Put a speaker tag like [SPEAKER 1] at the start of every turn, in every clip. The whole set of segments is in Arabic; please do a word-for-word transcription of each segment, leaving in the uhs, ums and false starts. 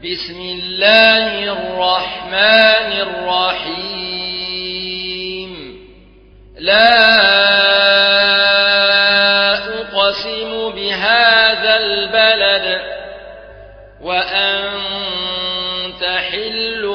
[SPEAKER 1] بسم الله الرحمن الرحيم لا أقسم بهذا البلد وأنت حل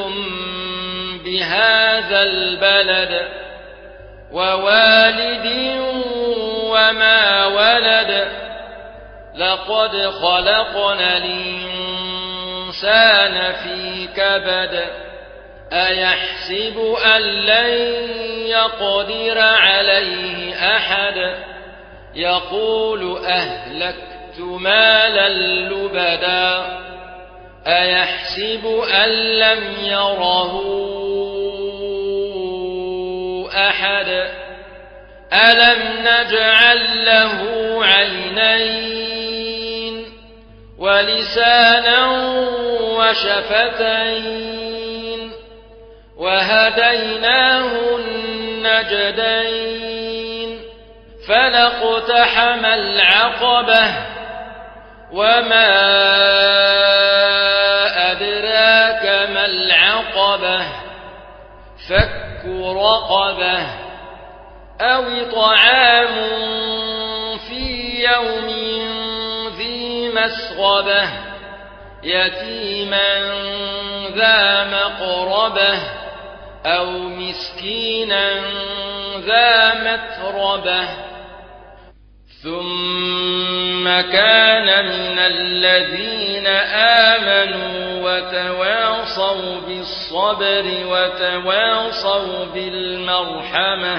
[SPEAKER 1] بهذا البلد ووالد وما ولد لقد خلقنا الإنسان في كبد أيحسب أن لن يقدر عليه أحد يقول أهلكت مالا لبدا أيحسب أن لم يره أحد ألم نجعل له عينين ولسانا وشفتين وهديناه النجدين فلاقتحم العقبة وما أدراك ما العقبة فك رقبة أو طعام في يوم ذي مسغبة يتيما ذا مقربة أو مسكينا ذا متربة ثم كان من الذين آمنوا وتواصوا بالصبر وتواصوا بالمرحمة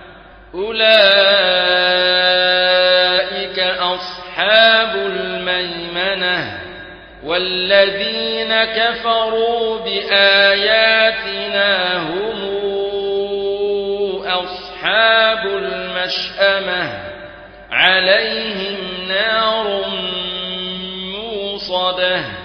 [SPEAKER 1] أولئك أصحاب الميمنة والذين كفروا بآياتنا هم أصحاب المشأمة عليهم نار موصدة